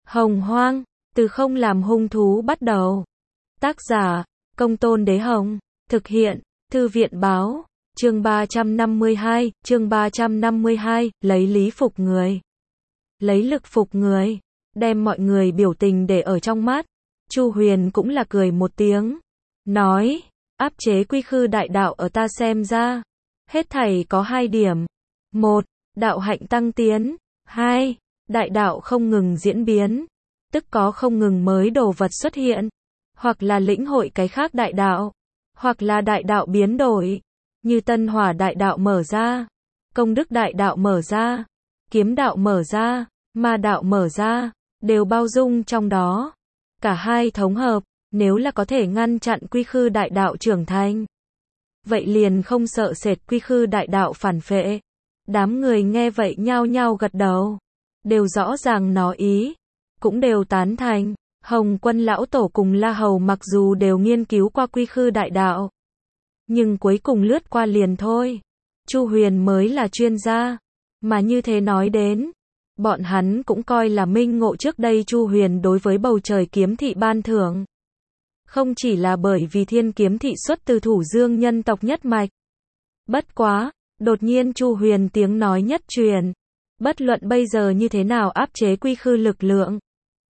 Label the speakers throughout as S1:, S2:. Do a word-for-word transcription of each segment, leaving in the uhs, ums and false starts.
S1: Hồng Hoang, từ không làm hung thú bắt đầu. Tác giả, Công Tôn Đế Hồng. Thực hiện, Thư viện Báo. Chương ba trăm năm mươi hai, chương ba trăm năm mươi hai, lấy lý phục người. Lấy lực phục người, đem mọi người biểu tình để ở trong mắt. Chu Huyền cũng là cười một tiếng, nói, áp chế quy khư đại đạo ở ta xem ra, hết thảy có hai điểm. Một, đạo hạnh tăng tiến. Hai, đại đạo không ngừng diễn biến, tức có không ngừng mới đồ vật xuất hiện, hoặc là lĩnh hội cái khác đại đạo, hoặc là đại đạo biến đổi, như tân hỏa đại đạo mở ra, công đức đại đạo mở ra, kiếm đạo mở ra, ma đạo mở ra, đều bao dung trong đó. Cả hai thống hợp, nếu là có thể ngăn chặn quy khư đại đạo trưởng thành, vậy liền không sợ sệt quy khư đại đạo phản phệ. Đám người nghe vậy nhao nhao gật đầu, đều rõ ràng nó ý, cũng đều tán thành. Hồng Quân lão tổ cùng La Hầu mặc dù đều nghiên cứu qua quy khư đại đạo, nhưng cuối cùng lướt qua liền thôi. Chu Huyền mới là chuyên gia, mà như thế nói đến, bọn hắn cũng coi là minh ngộ trước đây Chu Huyền đối với bầu trời kiếm thị ban thưởng. Không chỉ là bởi vì thiên kiếm thị xuất từ Thủ Dương nhân tộc nhất mạch. Bất quá, đột nhiên Chu Huyền tiếng nói nhất truyền, bất luận bây giờ như thế nào áp chế quy khư lực lượng,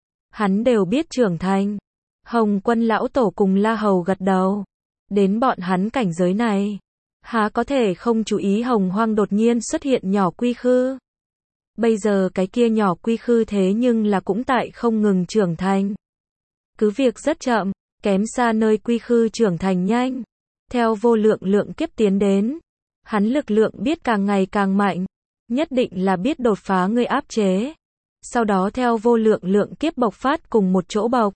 S1: hắn đều biết trưởng thành. Hồng Quân lão tổ cùng La Hầu gật đầu, đến bọn hắn cảnh giới này, há có thể không chú ý Hồng Hoang đột nhiên xuất hiện nhỏ quy khư. Bây giờ cái kia nhỏ quy khư thế nhưng là cũng tại không ngừng trưởng thành. Cứ việc rất chậm, kém xa nơi quy khư trưởng thành nhanh. Theo vô lượng lượng kiếp tiến đến, hắn lực lượng biết càng ngày càng mạnh, nhất định là biết đột phá người áp chế. Sau đó theo vô lượng lượng kiếp bộc phát cùng một chỗ bộc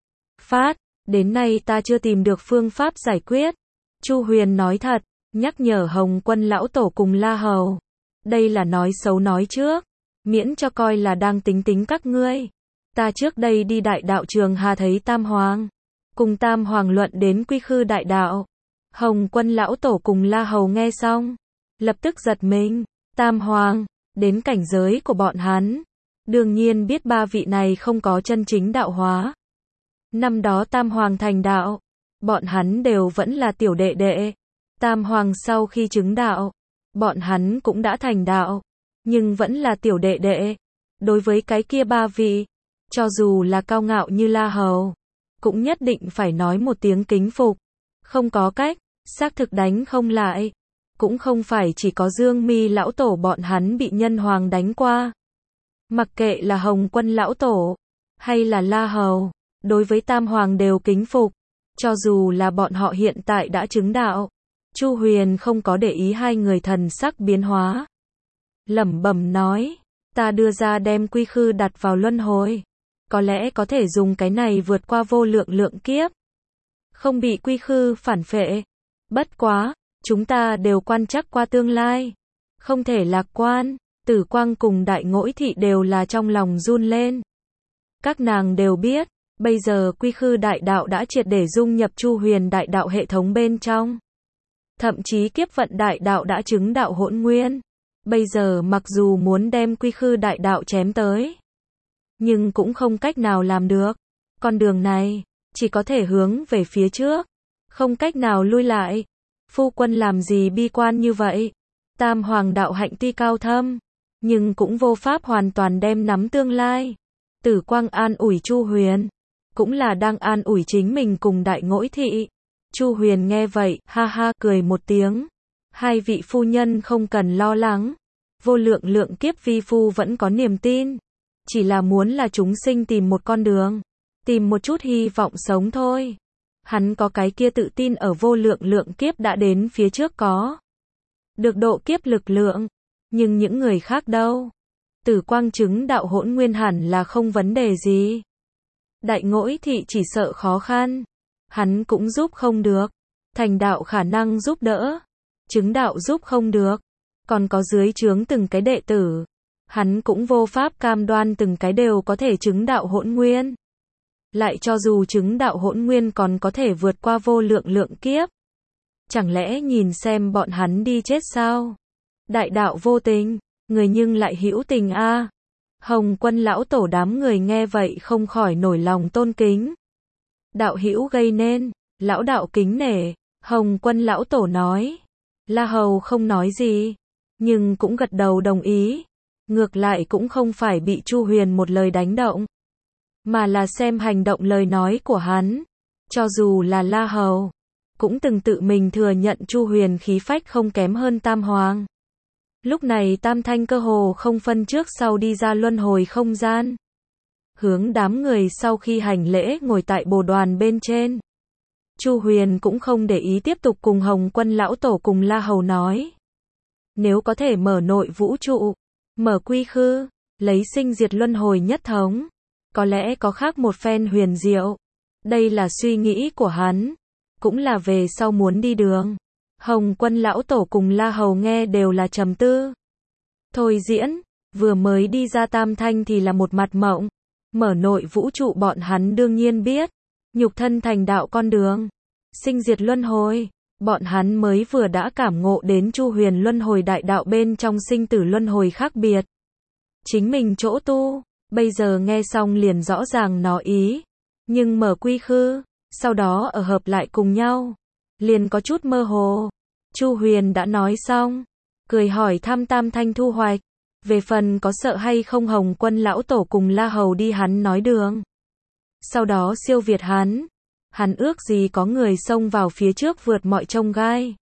S1: phát, đến nay ta chưa tìm được phương pháp giải quyết. Chu Huyền nói thật, nhắc nhở Hồng Quân lão tổ cùng La Hầu. Đây là nói xấu nói trước, miễn cho coi là đang tính tính các ngươi. Ta trước đây đi đại đạo trường Hà thấy Tam Hoàng, cùng Tam Hoàng luận đến quy khư đại đạo. Hồng Quân lão tổ cùng La Hầu nghe xong, lập tức giật mình. Tam Hoàng, đến cảnh giới của bọn hắn, đương nhiên biết ba vị này không có chân chính đạo hóa. Năm đó Tam Hoàng thành đạo, bọn hắn đều vẫn là tiểu đệ đệ. Tam Hoàng sau khi chứng đạo, bọn hắn cũng đã thành đạo, nhưng vẫn là tiểu đệ đệ. Đối với cái kia ba vị, cho dù là cao ngạo như La Hầu, cũng nhất định phải nói một tiếng kính phục. Không có cách, xác thực đánh không lại. Cũng không phải chỉ có Dương Mi lão tổ bọn hắn bị nhân hoàng đánh qua. Mặc kệ là Hồng Quân lão tổ, hay là La Hầu, đối với Tam Hoàng đều kính phục. Cho dù là bọn họ hiện tại đã chứng đạo, Chu Huyền không có để ý hai người thần sắc biến hóa. Lẩm bẩm nói, ta đưa ra đem quy khư đặt vào luân hồi, có lẽ có thể dùng cái này vượt qua vô lượng lượng kiếp, không bị quy khư phản phệ. Bất quá, chúng ta đều quan trắc qua tương lai, không thể lạc quan. Tử Quang cùng Đại Ngỗi Thị đều là trong lòng run lên. Các nàng đều biết, bây giờ quy khư đại đạo đã triệt để dung nhập Chu Huyền đại đạo hệ thống bên trong. Thậm chí kiếp vận đại đạo đã chứng đạo hỗn nguyên. Bây giờ mặc dù muốn đem quy khư đại đạo chém tới, nhưng cũng không cách nào làm được. Con đường này, chỉ có thể hướng về phía trước, không cách nào lui lại. Phu quân làm gì bi quan như vậy? Tam Hoàng đạo hạnh tuy cao thâm, nhưng cũng vô pháp hoàn toàn đem nắm tương lai. Tử Quang an ủi Chu Huyền, cũng là đang an ủi chính mình cùng Đại Ngỗi Thị. Chu Huyền nghe vậy, ha ha cười một tiếng. Hai vị phu nhân không cần lo lắng, vô lượng lượng kiếp vi phu vẫn có niềm tin, chỉ là muốn là chúng sinh tìm một con đường, tìm một chút hy vọng sống thôi. Hắn có cái kia tự tin ở vô lượng lượng kiếp đã đến phía trước có được độ kiếp lực lượng, nhưng những người khác đâu? Tử Quang chứng đạo hỗn nguyên hẳn là không vấn đề gì. Đại Ngỗi Thị chỉ sợ khó khăn, hắn cũng giúp không được. Thành đạo khả năng giúp đỡ, chứng đạo giúp không được, còn có dưới trướng từng cái đệ tử, hắn cũng vô pháp cam đoan từng cái đều có thể chứng đạo hỗn nguyên. Lại cho dù chứng đạo hỗn nguyên còn có thể vượt qua vô lượng lượng kiếp, chẳng lẽ nhìn xem bọn hắn đi chết sao? Đại đạo vô tình, người nhưng lại hữu tình a. Hồng Quân lão tổ đám người nghe vậy không khỏi nổi lòng tôn kính. Đạo hữu gây nên, lão đạo kính nể, Hồng Quân lão tổ nói. La Hầu không nói gì, nhưng cũng gật đầu đồng ý. Ngược lại cũng không phải bị Chu Huyền một lời đánh động, mà là xem hành động lời nói của hắn. Cho dù là La Hầu, cũng từng tự mình thừa nhận Chu Huyền khí phách không kém hơn Tam Hoàng. Lúc này Tam Thanh cơ hồ không phân trước sau đi ra luân hồi không gian. Hướng đám người sau khi hành lễ ngồi tại bồ đoàn bên trên. Chu Huyền cũng không để ý tiếp tục cùng Hồng Quân lão tổ cùng La Hầu nói. Nếu có thể mở nội vũ trụ, mở quy khư, lấy sinh diệt luân hồi nhất thống, có lẽ có khác một phen huyền diệu. Đây là suy nghĩ của hắn, cũng là về sau muốn đi đường. Hồng Quân lão tổ cùng La Hầu nghe đều là trầm tư. Thôi diễn, vừa mới đi ra Tam Thanh thì là một mặt mộng. Mở nội vũ trụ bọn hắn đương nhiên biết. Nhục thân thành đạo con đường, sinh diệt luân hồi, bọn hắn mới vừa đã cảm ngộ đến Chu Huyền luân hồi đại đạo bên trong sinh tử luân hồi khác biệt. Chính mình chỗ tu, bây giờ nghe xong liền rõ ràng nó ý. Nhưng mở quy khư, sau đó ở hợp lại cùng nhau, liền có chút mơ hồ. Chu Huyền đã nói xong, cười hỏi thăm Tam Thanh thu hoạch. Về phần có sợ hay không Hồng Quân lão tổ cùng La Hầu đi hắn nói đường. Sau đó siêu việt hắn. Hắn ước gì có người xông vào phía trước vượt mọi chông gai.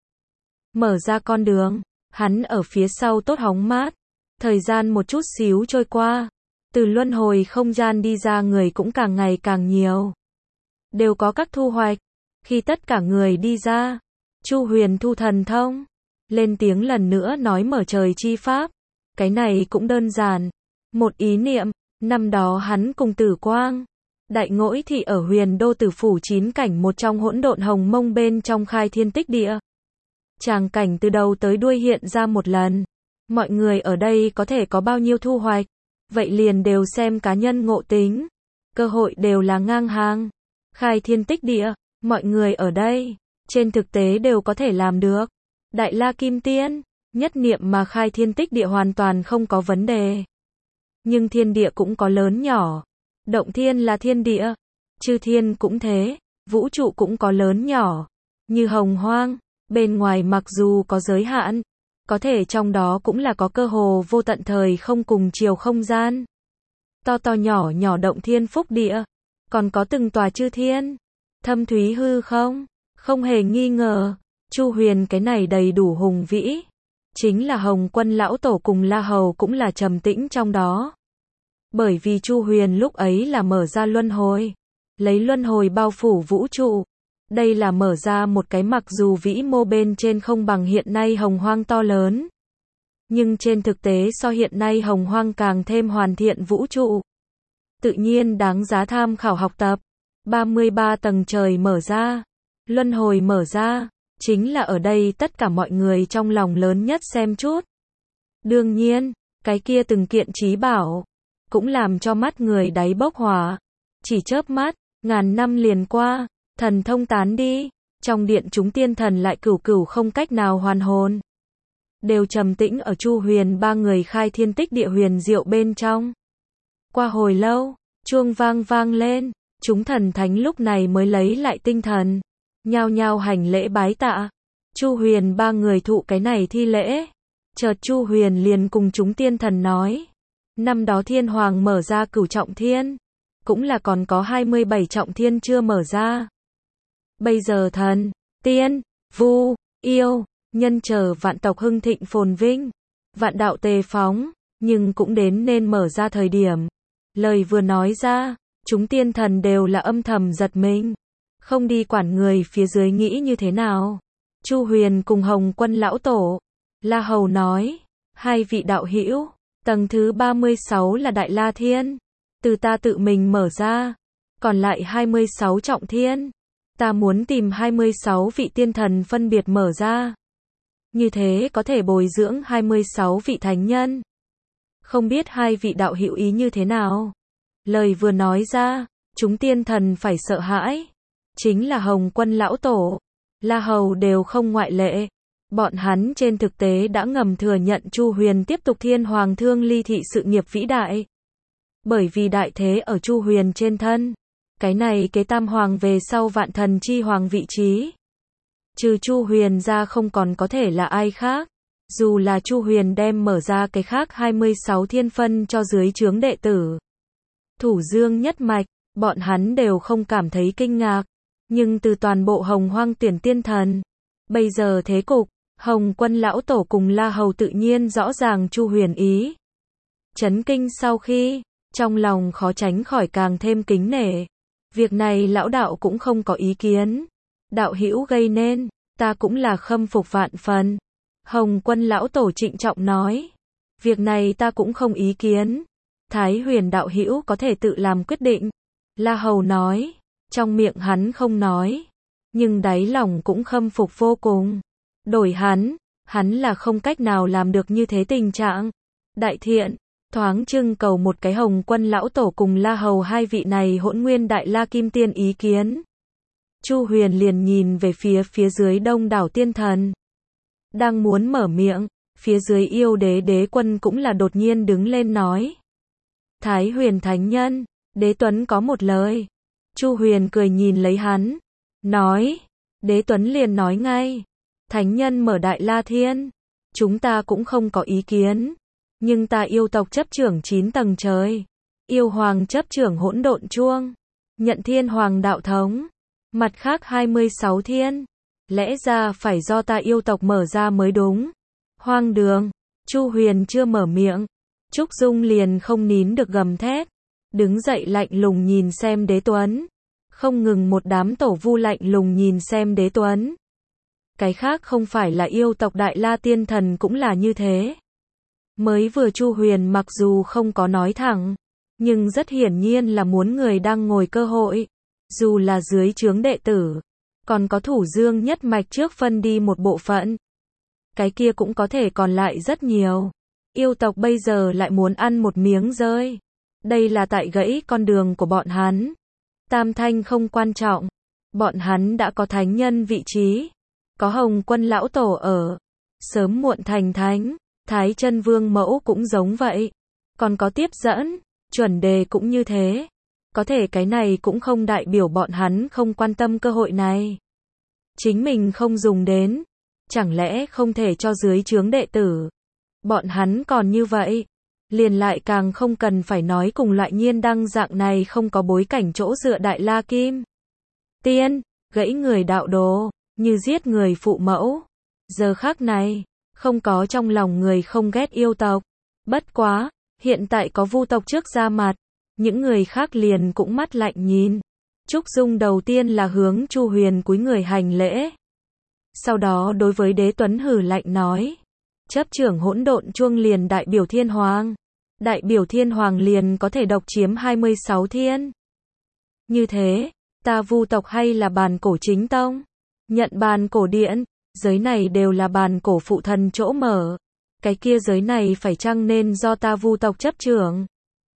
S1: Mở ra con đường, hắn ở phía sau tốt hóng mát. Thời gian một chút xíu trôi qua. Từ luân hồi không gian đi ra người cũng càng ngày càng nhiều. Đều có các thu hoạch. Khi tất cả người đi ra, Chu Huyền thu thần thông. Lên tiếng lần nữa nói mở trời chi pháp. Cái này cũng đơn giản. Một ý niệm, năm đó hắn cùng Tử Quang. Đại Ngỗi Thị ở Huyền Đô Tử Phủ chín cảnh một trong hỗn độn hồng mông bên trong khai thiên tích địa. Tràng cảnh từ đầu tới đuôi hiện ra một lần. Mọi người ở đây có thể có bao nhiêu thu hoạch. Vậy liền đều xem cá nhân ngộ tính. Cơ hội đều là ngang hàng. Khai thiên tích địa, mọi người ở đây, trên thực tế đều có thể làm được. Đại La Kim Tiên, nhất niệm mà khai thiên tích địa hoàn toàn không có vấn đề. Nhưng thiên địa cũng có lớn nhỏ. Động thiên là thiên địa, chư thiên cũng thế, vũ trụ cũng có lớn nhỏ. Như hồng hoang, bên ngoài mặc dù có giới hạn, có thể trong đó cũng là có cơ hồ vô tận thời không cùng chiều không gian. To to nhỏ nhỏ động thiên phúc địa, còn có từng tòa chư thiên, thâm thúy hư không, không hề nghi ngờ, Chu Huyền cái này đầy đủ hùng vĩ. Chính là Hồng Quân lão tổ cùng La Hầu cũng là trầm tĩnh trong đó. Bởi vì Chu Huyền lúc ấy là mở ra luân hồi, lấy luân hồi bao phủ vũ trụ. Đây là mở ra một cái mặc dù vĩ mô bên trên không bằng hiện nay hồng hoang to lớn. Nhưng trên thực tế so hiện nay hồng hoang càng thêm hoàn thiện vũ trụ. Tự nhiên đáng giá tham khảo học tập. ba mươi ba tầng trời mở ra, luân hồi mở ra, chính là ở đây tất cả mọi người trong lòng lớn nhất xem chút. Đương nhiên, cái kia từng kiện trí bảo, cũng làm cho mắt người đáy bốc hỏa. Chỉ chớp mắt, ngàn năm liền qua, thần thông tán đi, trong điện chúng tiên thần lại cửu cửu không cách nào hoàn hồn. Đều trầm tĩnh ở Chu Huyền ba người khai thiên tích địa huyền diệu bên trong. Qua hồi lâu, chuông vang vang lên, chúng thần thánh lúc này mới lấy lại tinh thần, nhao nhao hành lễ bái tạ. Chu Huyền ba người thụ cái này thi lễ. Chợt Chu Huyền liền cùng chúng tiên thần nói, năm đó thiên hoàng mở ra cửu trọng thiên, cũng là còn có hai mươi bảy trọng thiên chưa mở ra. Bây giờ thần, tiên, vu, yêu, nhân chờ vạn tộc hưng thịnh phồn vinh, vạn đạo tề phóng, nhưng cũng đến nên mở ra thời điểm. Lời vừa nói ra, chúng tiên thần đều là âm thầm giật mình, không đi quản người phía dưới nghĩ như thế nào. Chu Huyền cùng Hồng Quân lão tổ, La Hầu nói, hai vị đạo hữu, tầng thứ ba mươi sáu là Đại La Thiên, từ ta tự mình mở ra, còn lại hai mươi sáu trọng thiên, ta muốn tìm hai mươi sáu vị tiên thần phân biệt mở ra. Như thế có thể bồi dưỡng hai mươi sáu vị thánh nhân. Không biết hai vị đạo hữu ý như thế nào? Lời vừa nói ra, chúng tiên thần phải sợ hãi. Chính là Hồng Quân lão tổ, La Hầu đều không ngoại lệ. Bọn hắn trên thực tế đã ngầm thừa nhận Chu Huyền tiếp tục thiên hoàng thương ly thị sự nghiệp vĩ đại. Bởi vì đại thế ở Chu Huyền trên thân. Cái này kế tam hoàng về sau vạn thần chi hoàng vị trí. Trừ Chu Huyền ra không còn có thể là ai khác. Dù là Chu Huyền đem mở ra cái khác hai mươi sáu thiên phân cho dưới trướng đệ tử. Thủ Dương nhất mạch, bọn hắn đều không cảm thấy kinh ngạc. Nhưng từ toàn bộ Hồng Hoang Tiền Tiên Thần, bây giờ thế cục, Hồng Quân lão tổ cùng La Hầu tự nhiên rõ ràng Chu Huyền ý. Chấn kinh sau khi, trong lòng khó tránh khỏi càng thêm kính nể. Việc này lão đạo cũng không có ý kiến. Đạo hữu gây nên, ta cũng là khâm phục vạn phần. Hồng Quân lão tổ trịnh trọng nói. Việc này ta cũng không ý kiến. Thái Huyền đạo hữu có thể tự làm quyết định. La Hầu nói. Trong miệng hắn không nói. Nhưng đáy lòng cũng khâm phục vô cùng. Đổi hắn, hắn là không cách nào làm được như thế tình trạng. Đại thiện, thoáng trưng cầu một cái Hồng Quân lão tổ cùng La Hầu hai vị này hỗn nguyên đại la kim tiên ý kiến. Chu Huyền liền nhìn về phía phía dưới đông đảo tiên thần. Đang muốn mở miệng, phía dưới yêu đế đế quân cũng là đột nhiên đứng lên nói. Thái Huyền thánh nhân, đế tuấn có một lời. Chu Huyền cười nhìn lấy hắn, nói. Đế tuấn liền nói ngay. Thánh nhân mở đại la thiên. Chúng ta cũng không có ý kiến. Nhưng ta yêu tộc chấp trưởng chín tầng trời. Yêu hoàng chấp trưởng hỗn độn chuông. Nhận thiên hoàng đạo thống. Mặt khác hai mươi sáu thiên. Lẽ ra phải do ta yêu tộc mở ra mới đúng. Hoang đường. Chu Huyền chưa mở miệng. Trúc Dung liền không nín được gầm thét. Đứng dậy lạnh lùng nhìn xem đế tuấn. Không ngừng một đám tổ vu lạnh lùng nhìn xem đế tuấn. Cái khác không phải là yêu tộc đại la tiên thần cũng là như thế. Mới vừa Chu Huyền mặc dù không có nói thẳng. Nhưng rất hiển nhiên là muốn người đang ngồi cơ hội. Dù là dưới trướng đệ tử. Còn có Thủ Dương nhất mạch trước phân đi một bộ phận. Cái kia cũng có thể còn lại rất nhiều. Yêu tộc bây giờ lại muốn ăn một miếng rơi. Đây là tại gãy con đường của bọn hắn. Tam thanh không quan trọng. Bọn hắn đã có thánh nhân vị trí. Có Hồng Quân lão tổ ở. Sớm muộn thành thánh. Thái Chân Vương mẫu cũng giống vậy. Còn có tiếp dẫn. Chuẩn đề cũng như thế. Có thể cái này cũng không đại biểu bọn hắn không quan tâm cơ hội này. Chính mình không dùng đến. Chẳng lẽ không thể cho dưới trướng đệ tử. Bọn hắn còn như vậy. Liền lại càng không cần phải nói cùng loại nhiên đăng dạng này không có bối cảnh chỗ dựa đại la kim. Tiên, gãy người đạo đồ, như giết người phụ mẫu. Giờ khác này, không có trong lòng người không ghét yêu tộc. Bất quá, hiện tại có vu tộc trước ra mặt. Những người khác liền cũng mắt lạnh nhìn. Trúc Dung đầu tiên là hướng Chu Huyền cúi người hành lễ. Sau đó đối với đế tuấn hừ lạnh nói. Chấp trưởng hỗn độn chuông liền đại biểu thiên hoàng. Đại biểu thiên hoàng liền có thể độc chiếm hai mươi sáu thiên. Như thế, ta vu tộc hay là bàn cổ chính tông? Nhận bàn cổ điện, giới này đều là bàn cổ phụ thần chỗ mở. Cái kia giới này phải chăng nên do ta vu tộc chấp trưởng?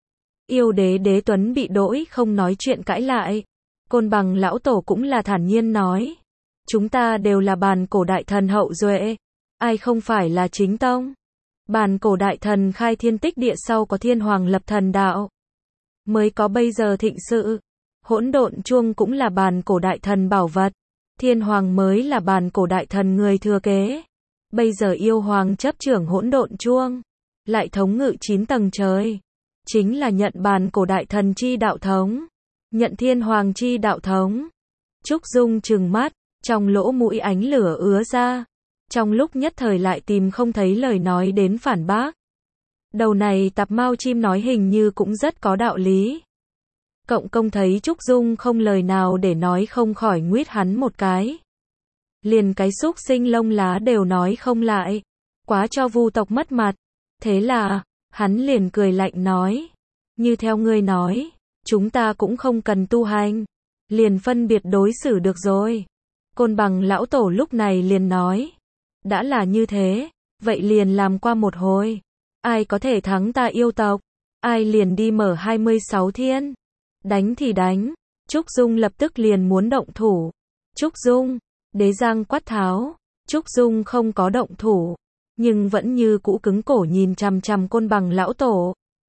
S1: Yêu đế đế tuấn bị đỗi không nói chuyện cãi lại. Côn Bằng lão tổ cũng là thản nhiên nói. Chúng ta đều là bàn cổ đại thần hậu duệ. Ai không phải là chính tông? Bàn cổ đại thần khai thiên tích địa sau có thiên hoàng lập thần đạo. Mới có bây giờ thịnh sự. Hỗn độn chuông cũng là bàn cổ đại thần bảo vật. Thiên hoàng mới là bàn cổ đại thần người thừa kế. Bây giờ yêu hoàng chấp trưởng hỗn độn chuông. Lại thống ngự chín tầng trời. Chính là nhận bàn cổ đại thần chi đạo thống. Nhận thiên hoàng chi đạo thống. Trúc Dung trừng mắt. Trong lỗ mũi ánh lửa ứa ra. Trong lúc nhất thời lại tìm không thấy lời nói đến phản bác. Đầu này tạp mao chim nói hình như cũng rất có đạo lý. Cộng công thấy Trúc Dung không lời nào để nói không khỏi nguyết hắn một cái. Liền cái xúc sinh lông lá đều nói không lại. Quá cho vu tộc mất mặt. Thế là, hắn liền cười lạnh nói. Như theo ngươi nói, chúng ta cũng không cần tu hành. Liền phân biệt đối xử được rồi. Côn Bằng lão tổ lúc này liền nói. Đã là như thế, vậy liền làm qua một hồi. Ai có thể thắng ta yêu tộc? Ai liền đi mở hai mươi sáu thiên? Đánh thì đánh. Trúc Dung lập tức liền muốn động thủ. Trúc Dung, đế giang quát tháo. Trúc Dung không có động thủ. Nhưng vẫn như cũ cứng cổ nhìn chằm chằm Côn Bằng lão tổ.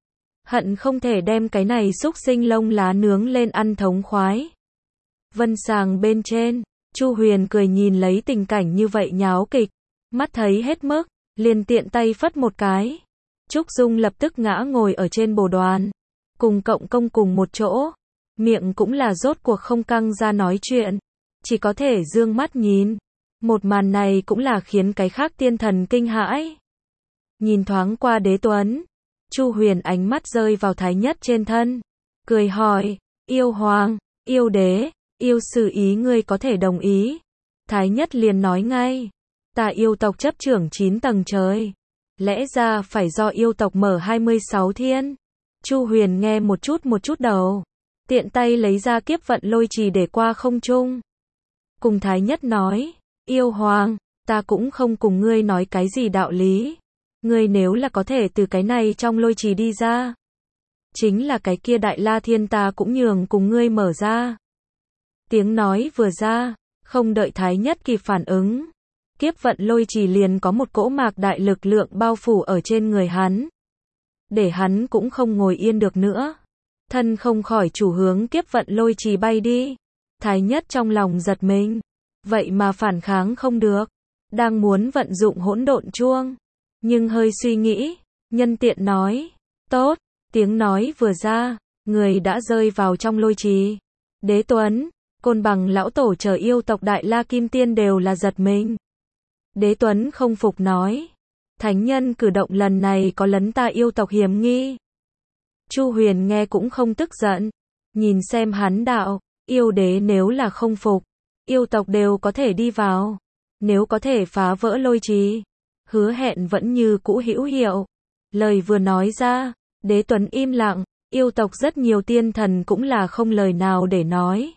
S1: hận không thể đem cái này xúc sinh lông lá nướng lên ăn thống khoái. Vân sàng bên trên, Chu Huyền cười nhìn lấy tình cảnh như vậy nháo kịch, mắt thấy hết mức, liền tiện tay phất một cái. Trúc Dung lập tức ngã ngồi ở trên bồ đoàn, cùng Cộng Công cùng một chỗ, miệng cũng là rốt cuộc không căng ra nói chuyện, chỉ có thể dương mắt nhìn. Một màn này cũng là khiến cái khác tiên thần kinh hãi. Nhìn thoáng qua Đế Tuấn, Chu Huyền ánh mắt rơi vào Thái Nhất trên thân, cười hỏi, yêu hoàng, yêu đế, yêu sư ý ngươi có thể đồng ý. Thái Nhất liền nói ngay, ta yêu tộc chấp trưởng chín tầng trời, lẽ ra phải do yêu tộc mở hai mươi sáu thiên. Chu Huyền nghe một chút một chút đầu, tiện tay lấy ra kiếp vận lôi trì để qua không trung. Cùng Thái Nhất nói, yêu hoàng, ta cũng không cùng ngươi nói cái gì đạo lý. Ngươi nếu là có thể từ cái này trong lôi trì đi ra, chính là cái kia đại la thiên ta cũng nhường cùng ngươi mở ra. Tiếng nói vừa ra, không đợi Thái Nhất kịp phản ứng, kiếp vận lôi trì liền có một cỗ mạc đại lực lượng bao phủ ở trên người hắn. Để hắn cũng không ngồi yên được nữa. Thân không khỏi chủ hướng kiếp vận lôi trì bay đi. Thái Nhất trong lòng giật mình. Vậy mà phản kháng không được. Đang muốn vận dụng hỗn độn chuông. Nhưng hơi suy nghĩ, nhân tiện nói, tốt, tiếng nói vừa ra, người đã rơi vào trong lôi trì. Đế Tuấn, Côn Bằng lão tổ chờ yêu tộc Đại La Kim Tiên đều là giật mình. Đế Tuấn không phục nói, thánh nhân cử động lần này có lấn ta yêu tộc hiểm nghi. Chu Huyền nghe cũng không tức giận, nhìn xem hắn đạo, yêu đế nếu là không phục, yêu tộc đều có thể đi vào, nếu có thể phá vỡ lôi trì, hứa hẹn vẫn như cũ hữu hiệu. Lời vừa nói ra, Đế Tuấn im lặng, yêu tộc rất nhiều tiên thần cũng là không lời nào để nói.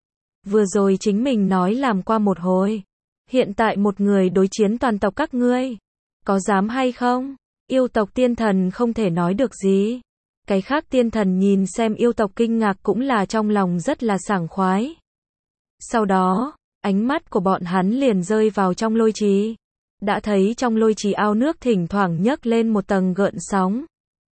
S1: Vừa rồi chính mình nói làm qua một hồi, hiện tại một người đối chiến toàn tộc các ngươi, có dám hay không? Yêu tộc tiên thần không thể nói được gì. Cái khác tiên thần nhìn xem yêu tộc kinh ngạc cũng là trong lòng rất là sảng khoái. Sau đó, ánh mắt của bọn hắn liền rơi vào trong lôi trì. Đã thấy trong lôi trì ao nước thỉnh thoảng nhấc lên một tầng gợn sóng.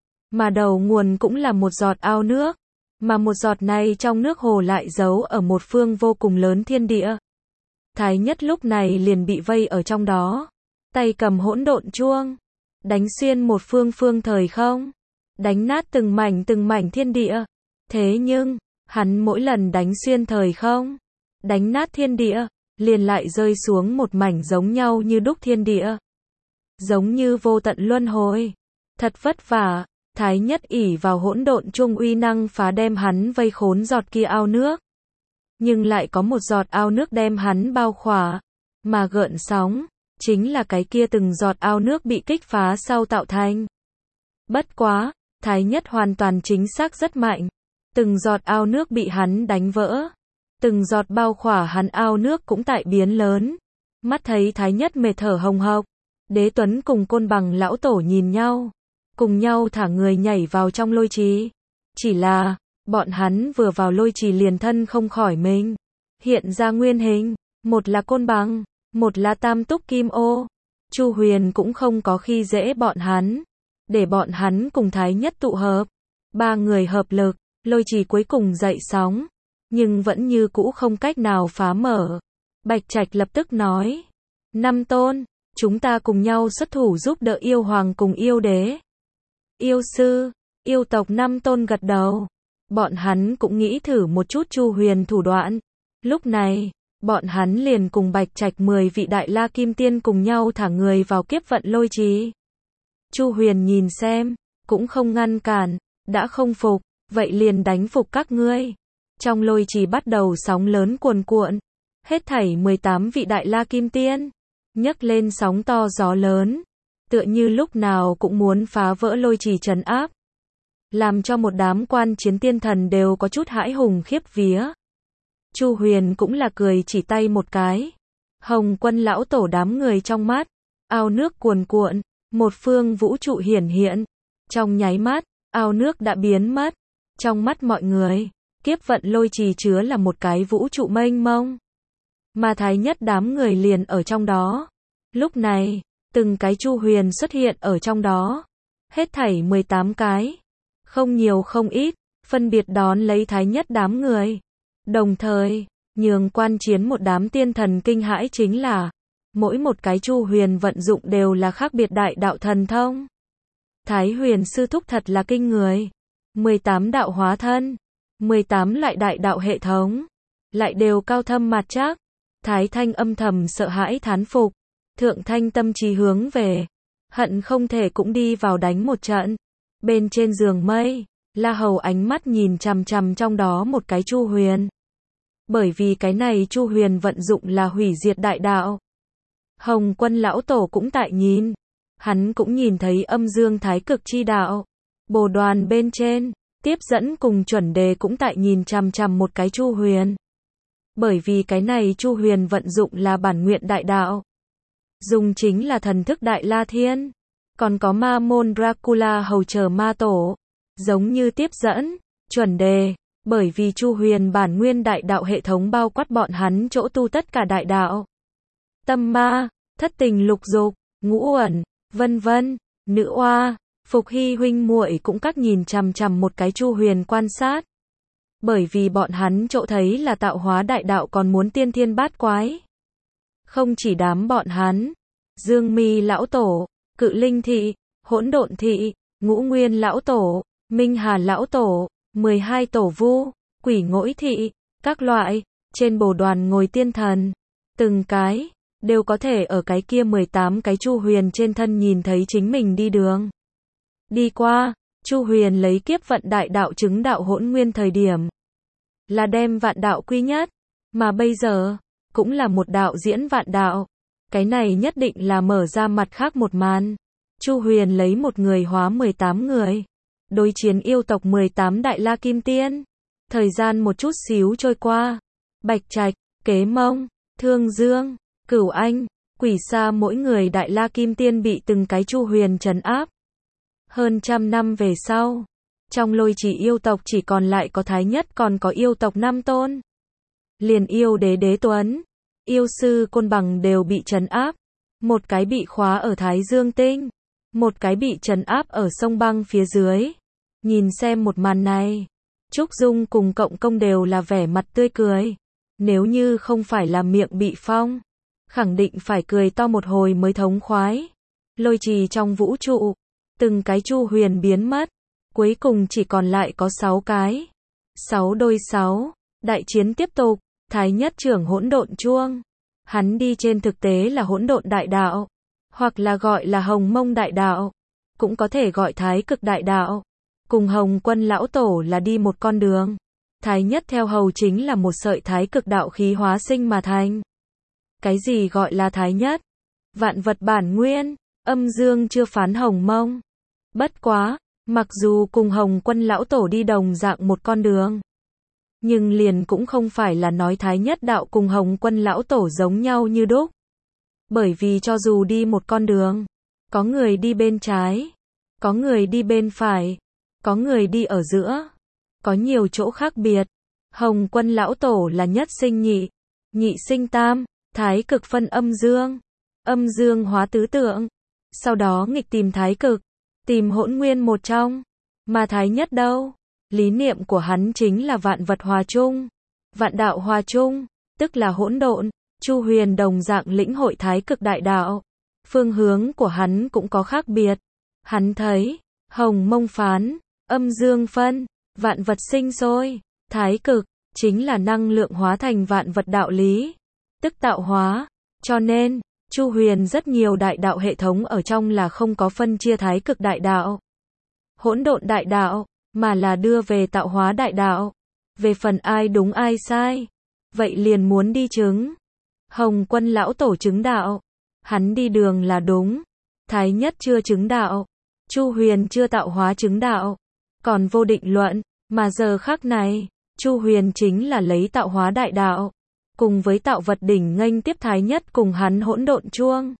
S1: Mà đầu nguồn cũng là một giọt ao nước. Mà một giọt này trong nước hồ lại giấu ở một phương vô cùng lớn thiên địa. Thái Nhất lúc này liền bị vây ở trong đó. Tay cầm hỗn độn chuông. Đánh xuyên một phương phương thời không. Đánh nát từng mảnh từng mảnh thiên địa. Thế nhưng, hắn mỗi lần đánh xuyên thời không, đánh nát thiên địa, liền lại rơi xuống một mảnh giống nhau như đúc thiên địa. Giống như vô tận luân hồi. Thật vất vả, Thái Nhất ỷ vào hỗn độn chuông uy năng phá đem hắn vây khốn giọt kia ao nước. Nhưng lại có một giọt ao nước đem hắn bao khỏa, mà gợn sóng, chính là cái kia từng giọt ao nước bị kích phá sau tạo thành. Bất quá, Thái Nhất hoàn toàn chính xác rất mạnh. Từng giọt ao nước bị hắn đánh vỡ. Từng giọt bao khỏa hắn ao nước cũng tại biến lớn. Mắt thấy Thái Nhất mệt thở hồng hộc. Đế Tuấn cùng Côn Bằng lão tổ nhìn nhau. Cùng nhau thả người nhảy vào trong lôi trì. Chỉ là, bọn hắn vừa vào lôi trì liền thân không khỏi mình. Hiện ra nguyên hình. Một là Côn Bằng, một là Tam Túc Kim Ô. Chu Huyền cũng không có khi dễ bọn hắn. Để bọn hắn cùng Thái Nhất tụ hợp. Ba người hợp lực, lôi trì cuối cùng dậy sóng. Nhưng vẫn như cũ không cách nào phá mở. Bạch Trạch lập tức nói. Năm tôn, chúng ta cùng nhau xuất thủ giúp đỡ yêu hoàng cùng yêu đế. Yêu sư, yêu tộc năm tôn gật đầu. Bọn hắn cũng nghĩ thử một chút Chu Huyền thủ đoạn. Lúc này, bọn hắn liền cùng Bạch Trạch mười vị đại la kim tiên cùng nhau thả người vào kiếp vận lôi trì. Chu Huyền nhìn xem, cũng không ngăn cản, đã không phục, vậy liền đánh phục các ngươi. Trong lôi trì bắt đầu sóng lớn cuồn cuộn, hết thảy mười tám vị đại la kim tiên, nhấc lên sóng to gió lớn, tựa như lúc nào cũng muốn phá vỡ lôi trì trấn áp. Làm cho một đám quan chiến tiên thần đều có chút hãi hùng khiếp vía. Chu Huyền cũng là cười chỉ tay một cái. Hồng Quân lão tổ đám người trong mắt, ao nước cuồn cuộn. Một phương vũ trụ hiển hiện. Trong nháy mắt, ao nước đã biến mất. Trong mắt mọi người, kiếp vận lôi trì chứa là một cái vũ trụ mênh mông. Mà Thái Nhất đám người liền ở trong đó. Lúc này, từng cái Chu Huyền xuất hiện ở trong đó. Hết thảy mười tám cái. không nhiều không ít, phân biệt đón lấy Thái Nhất đám người. Đồng thời, nhường quan chiến một đám tiên thần kinh hãi chính là, mỗi một cái Chu Huyền vận dụng đều là khác biệt đại đạo thần thông. Thái Huyền sư thúc thật là kinh người. mười tám đạo hóa thân, mười tám loại đại đạo hệ thống, lại đều cao thâm mặt chắc. Thái Thanh âm thầm sợ hãi thán phục, Thượng Thanh tâm trí hướng về, hận không thể cũng đi vào đánh một trận. Bên trên giường mây, La Hầu ánh mắt nhìn chằm chằm trong đó một cái Chu Huyền. Bởi vì cái này Chu Huyền vận dụng là hủy diệt đại đạo. Hồng Quân lão tổ cũng tại nhìn, hắn cũng nhìn thấy âm dương thái cực chi đạo. Bồ đoàn bên trên, tiếp dẫn cùng chuẩn đề cũng tại nhìn chằm chằm một cái Chu Huyền. Bởi vì cái này Chu Huyền vận dụng là bản nguyện đại đạo. Dùng chính là thần thức đại la thiên. Còn có ma môn Dracula hầu chờ ma tổ. Giống như tiếp dẫn, chuẩn đề. Bởi vì Chu Huyền bản nguyên đại đạo hệ thống bao quát bọn hắn chỗ tu tất cả đại đạo. Tâm ma, thất tình lục dục, ngũ uẩn, vân vân, nữ oa, Phục Hy huynh muội cũng các nhìn chằm chằm một cái Chu Huyền quan sát. Bởi vì bọn hắn chỗ thấy là tạo hóa đại đạo còn muốn tiên thiên bát quái. Không chỉ đám bọn hắn, Dương Mi lão tổ, Cự Linh thị, Hỗn Độn thị, Ngũ Nguyên lão tổ, Minh Hà lão tổ, mười hai tổ vu, Quỷ Ngỗi thị, các loại, trên bồ đoàn ngồi tiên thần, từng cái đều có thể ở cái kia mười tám cái Chu Huyền trên thân nhìn thấy chính mình đi đường. Đi qua, Chu Huyền lấy kiếp vận đại đạo chứng đạo hỗn nguyên thời điểm, là đem vạn đạo quy nhất, mà bây giờ, cũng là một đạo diễn vạn đạo. Cái này nhất định là mở ra mặt khác một màn. Chu Huyền lấy một người hóa mười tám người, đối chiến yêu tộc mười tám đại la kim tiên. Thời gian một chút xíu trôi qua, Bạch Trạch, Kế Mông, Thương Dương, Cửu Anh, Quỷ Sa mỗi người đại la kim tiên bị từng cái Chu Huyền trấn áp. Hơn trăm năm về sau, trong Lôi Trì yêu tộc chỉ còn lại có Thái Nhất còn có yêu tộc năm tôn. Liền yêu đế Đế Tuấn, yêu sư Côn Bằng đều bị trấn áp. Một cái bị khóa ở Thái Dương Tinh, một cái bị trấn áp ở sông băng phía dưới. Nhìn xem một màn này, Trúc Dung cùng Cộng Công đều là vẻ mặt tươi cười. Nếu như không phải là miệng bị phong, khẳng định phải cười to một hồi mới thống khoái. Lôi Trì trong vũ trụ, từng cái Chu Huyền biến mất, cuối cùng chỉ còn lại có sáu cái. Sáu đôi sáu, đại chiến tiếp tục, Thái Nhất trưởng hỗn độn chuông. Hắn đi trên thực tế là hỗn độn đại đạo, hoặc là gọi là hồng mông đại đạo, cũng có thể gọi thái cực đại đạo. Cùng Hồng Quân lão tổ là đi một con đường. Thái Nhất theo hầu chính là một sợi thái cực đạo khí hóa sinh mà thành. Cái gì gọi là Thái Nhất? Vạn vật bản nguyên, âm dương chưa phán hồng mông. Bất quá, mặc dù cùng Hồng Quân lão tổ đi đồng dạng một con đường, nhưng liền cũng không phải là nói Thái Nhất đạo cùng Hồng Quân lão tổ giống nhau như đúc. Bởi vì cho dù đi một con đường, có người đi bên trái, có người đi bên phải, có người đi ở giữa, có nhiều chỗ khác biệt. Hồng Quân lão tổ là nhất sinh nhị, nhị sinh tam, thái cực phân âm dương, âm dương hóa tứ tượng, sau đó nghịch tìm thái cực, tìm hỗn nguyên một trong. Mà Thái Nhất đâu? Lý niệm của hắn chính là vạn vật hòa chung, vạn đạo hòa chung, tức là hỗn độn. Chu Huyền đồng dạng lĩnh hội thái cực đại đạo, phương hướng của hắn cũng có khác biệt. Hắn thấy, hồng mông phán, âm dương phân, vạn vật sinh sôi, thái cực chính là năng lượng hóa thành vạn vật đạo lý, tức tạo hóa. Cho nên, Chu Huyền rất nhiều đại đạo hệ thống ở trong là không có phân chia thái cực đại đạo, hỗn độn đại đạo, mà là đưa về tạo hóa đại đạo. Về phần ai đúng ai sai, vậy liền muốn đi chứng. Hồng Quân lão tổ chứng đạo, hắn đi đường là đúng. Thái Nhất chưa chứng đạo, Chu Huyền chưa tạo hóa chứng đạo, còn vô định luận. Mà giờ khắc này, Chu Huyền chính là lấy tạo hóa đại đạo, cùng với tạo vật đỉnh nghênh tiếp Thái Nhất cùng hắn hỗn độn chuông.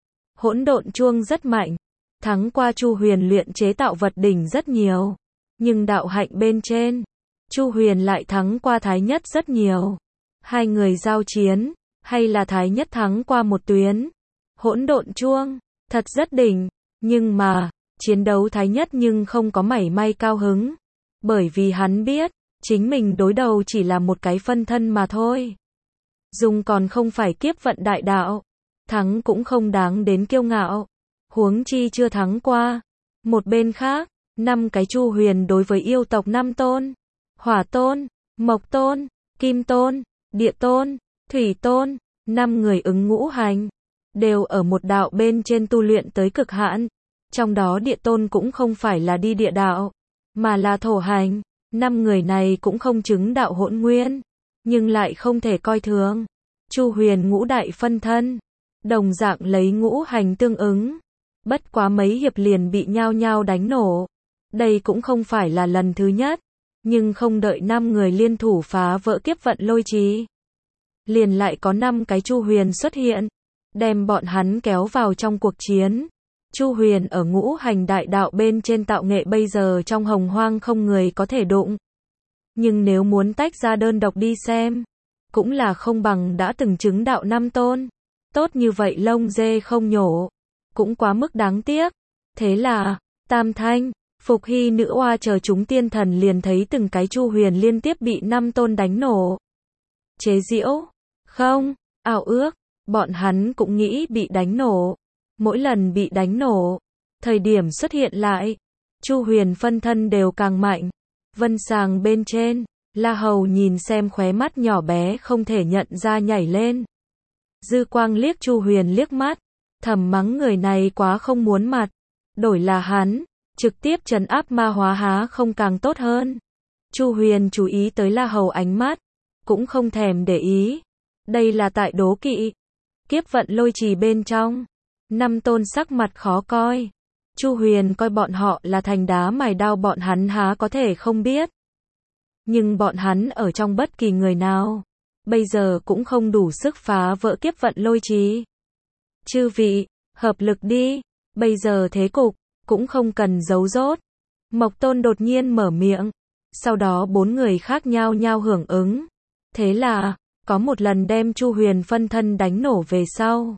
S1: Hỗn độn chuông rất mạnh, thắng qua Chu Huyền luyện chế tạo vật đỉnh rất nhiều, nhưng đạo hạnh bên trên, Chu Huyền lại thắng qua Thái Nhất rất nhiều. Hai người giao chiến, hay là Thái Nhất thắng qua một tuyến. Hỗn độn chuông, thật rất đỉnh, nhưng mà, chiến đấu Thái Nhất nhưng không có mảy may cao hứng. Bởi vì hắn biết, chính mình đối đầu chỉ là một cái phân thân mà thôi. Dùng còn không phải kiếp vận đại đạo. Thắng cũng không đáng đến kiêu ngạo. Huống chi chưa thắng qua. Một bên khác, năm cái Chu Huyền đối với yêu tộc năm tôn. Hỏa tôn, Mộc tôn, Kim tôn, Địa tôn, Thủy tôn, năm người ứng ngũ hành. Đều ở một đạo bên trên tu luyện tới cực hạn. Trong đó Địa tôn cũng không phải là đi địa đạo, mà là thổ hành. Năm người này cũng không chứng đạo hỗn nguyên, nhưng lại không thể coi thường. Chu Huyền ngũ đại phân thân, đồng dạng lấy ngũ hành tương ứng. Bất quá mấy hiệp liền bị nhao nhao đánh nổ. Đây cũng không phải là lần thứ nhất, nhưng không đợi năm người liên thủ phá vỡ kiếp vận lôi trì, liền lại có năm cái Chu Huyền xuất hiện, đem bọn hắn kéo vào trong cuộc chiến. Chu Huyền ở ngũ hành đại đạo bên trên tạo nghệ bây giờ trong hồng hoang không người có thể đụng. Nhưng nếu muốn tách ra đơn độc đi xem, cũng là không bằng đã từng chứng đạo năm tôn. Tốt như vậy lông dê không nhổ, cũng quá mức đáng tiếc. Thế là, Tam Thanh, Phục Hy nữ oa chờ chúng tiên thần liền thấy từng cái Chu Huyền liên tiếp bị năm tôn đánh nổ. Chế giễu, không, ảo ước, bọn hắn cũng nghĩ bị đánh nổ. Mỗi lần bị đánh nổ, thời điểm xuất hiện lại, Chu Huyền phân thân đều càng mạnh. Vân sàng bên trên, La Hầu nhìn xem khóe mắt nhỏ bé không thể nhận ra nhảy lên. Dư Quang liếc Chu Huyền liếc mắt, thầm mắng người này quá không muốn mặt. Đổi là hắn, trực tiếp trấn áp ma hóa há không càng tốt hơn. Chu Huyền chú ý tới La Hầu ánh mắt, cũng không thèm để ý. Đây là tại đố kỵ. Kiếp vận lôi trì bên trong, năm tôn sắc mặt khó coi. Chu Huyền coi bọn họ là thành đá mài đao, bọn hắn há có thể không biết. Nhưng bọn hắn ở trong bất kỳ người nào, bây giờ cũng không đủ sức phá vỡ kiếp vận lôi trì. Chư vị, hợp lực đi, bây giờ thế cục, cũng không cần giấu dốt. Mộc Tôn đột nhiên mở miệng, sau đó bốn người khác nhao nhao hưởng ứng. Thế là, có một lần đem Chu Huyền phân thân đánh nổ về sau.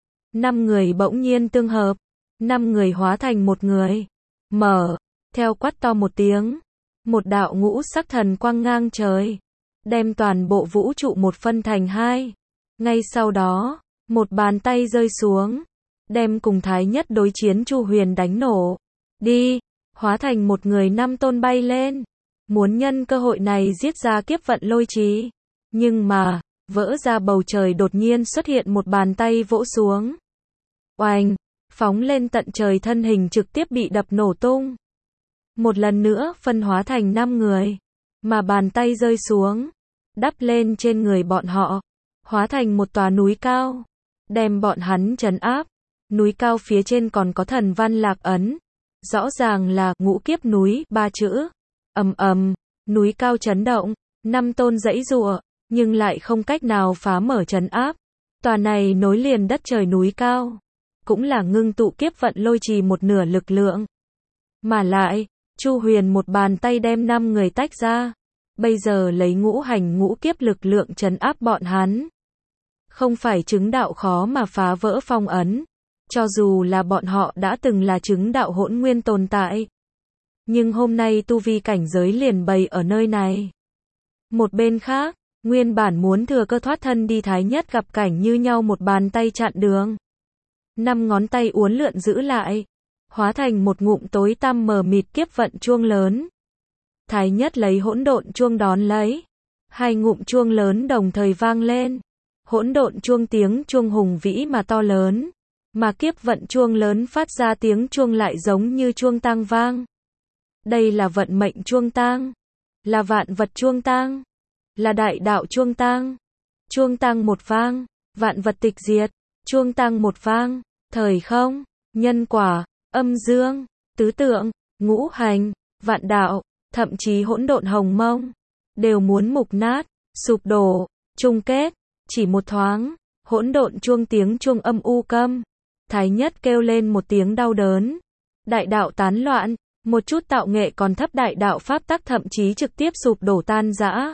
S1: Năm người bỗng nhiên tương hợp, năm người hóa thành một người. Mở, theo quát to một tiếng, một đạo ngũ sắc thần quang ngang trời, đem toàn bộ vũ trụ một phân thành hai. Ngay sau đó, một bàn tay rơi xuống, đem cùng Thái Nhất đối chiến Chu Huyền đánh nổ. Đi, hóa thành một người năm tôn bay lên, muốn nhân cơ hội này giết ra kiếp vận lôi trì. Nhưng mà, vỡ ra bầu trời đột nhiên xuất hiện một bàn tay vỗ xuống. Oanh, phóng lên tận trời thân hình trực tiếp bị đập nổ tung. Một lần nữa phân hóa thành năm người, mà bàn tay rơi xuống, đắp lên trên người bọn họ, hóa thành một tòa núi cao, đem bọn hắn trấn áp. Núi cao phía trên còn có thần văn lạc ấn, rõ ràng là ngũ kiếp núi ba chữ. Ầm ầm, núi cao chấn động, năm tôn giãy giụa, nhưng lại không cách nào phá mở trấn áp. Tòa này nối liền đất trời núi cao, cũng là ngưng tụ kiếp vận lôi trì một nửa lực lượng. Mà lại, Chu Huyền một bàn tay đem năm người tách ra, bây giờ lấy ngũ hành ngũ kiếp lực lượng trấn áp bọn hắn. Không phải chứng đạo khó mà phá vỡ phong ấn, cho dù là bọn họ đã từng là chứng đạo hỗn nguyên tồn tại. Nhưng hôm nay tu vi cảnh giới liền bày ở nơi này. Một bên khác, nguyên bản muốn thừa cơ thoát thân đi Thái Nhất gặp cảnh như nhau một bàn tay chặn đường. Năm ngón tay uốn lượn giữ lại, hóa thành một ngụm tối tăm mờ mịt kiếp vận chuông lớn. Thái Nhất lấy hỗn độn chuông đón lấy. Hai ngụm chuông lớn đồng thời vang lên. Hỗn độn chuông tiếng chuông hùng vĩ mà to lớn, mà kiếp vận chuông lớn phát ra tiếng chuông lại giống như chuông tang vang. Đây là vận mệnh chuông tang, là vạn vật chuông tang, là đại đạo chuông tang. Chuông tang một vang, vạn vật tịch diệt. Chuông tang một vang, thời không, nhân quả, âm dương, tứ tượng, ngũ hành, vạn đạo, thậm chí hỗn độn hồng mông, đều muốn mục nát, sụp đổ, chung kết. Chỉ một thoáng, hỗn độn chuông tiếng chuông âm u câm. Thái Nhất kêu lên một tiếng đau đớn. Đại đạo tán loạn, một chút tạo nghệ còn thấp đại đạo pháp tắc thậm chí trực tiếp sụp đổ tan rã.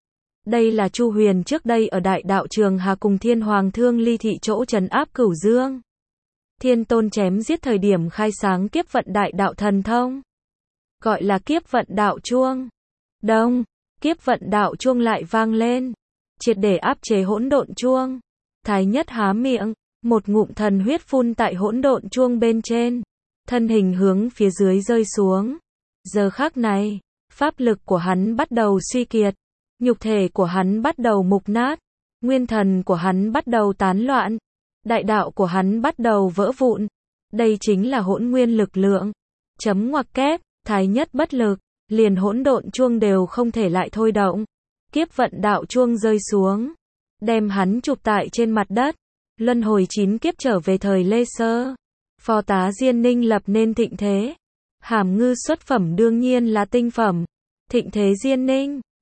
S1: Đây là Chu Huyền trước đây ở đại đạo trường Hà cùng Thiên Hoàng Thương Ly thị chỗ trấn áp Cửu Dương. Thiên Tôn chém giết thời điểm khai sáng kiếp vận đại đạo thần thông, gọi là kiếp vận đạo chuông. Đông, kiếp vận đạo chuông lại vang lên, triệt để áp chế hỗn độn chuông. Thái Nhất há miệng, một ngụm thần huyết phun tại hỗn độn chuông bên trên, thân hình hướng phía dưới rơi xuống. Giờ khắc này, pháp lực của hắn bắt đầu suy kiệt, nhục thể của hắn bắt đầu mục nát, nguyên thần của hắn bắt đầu tán loạn, đại đạo của hắn bắt đầu vỡ vụn. Đây chính là hỗn nguyên lực lượng. Chấm ngoặc kép, Thái Nhất bất lực, liền hỗn độn chuông đều không thể lại thôi động. Kiếp vận đạo chuông rơi xuống, đem hắn chụp tại trên mặt đất. Luân hồi chín kiếp trở về thời Lê Sơ, Phó tá Diên Ninh lập nên thịnh thế. Hàm Ngư xuất phẩm đương nhiên là tinh phẩm. Thịnh thế Diên Ninh,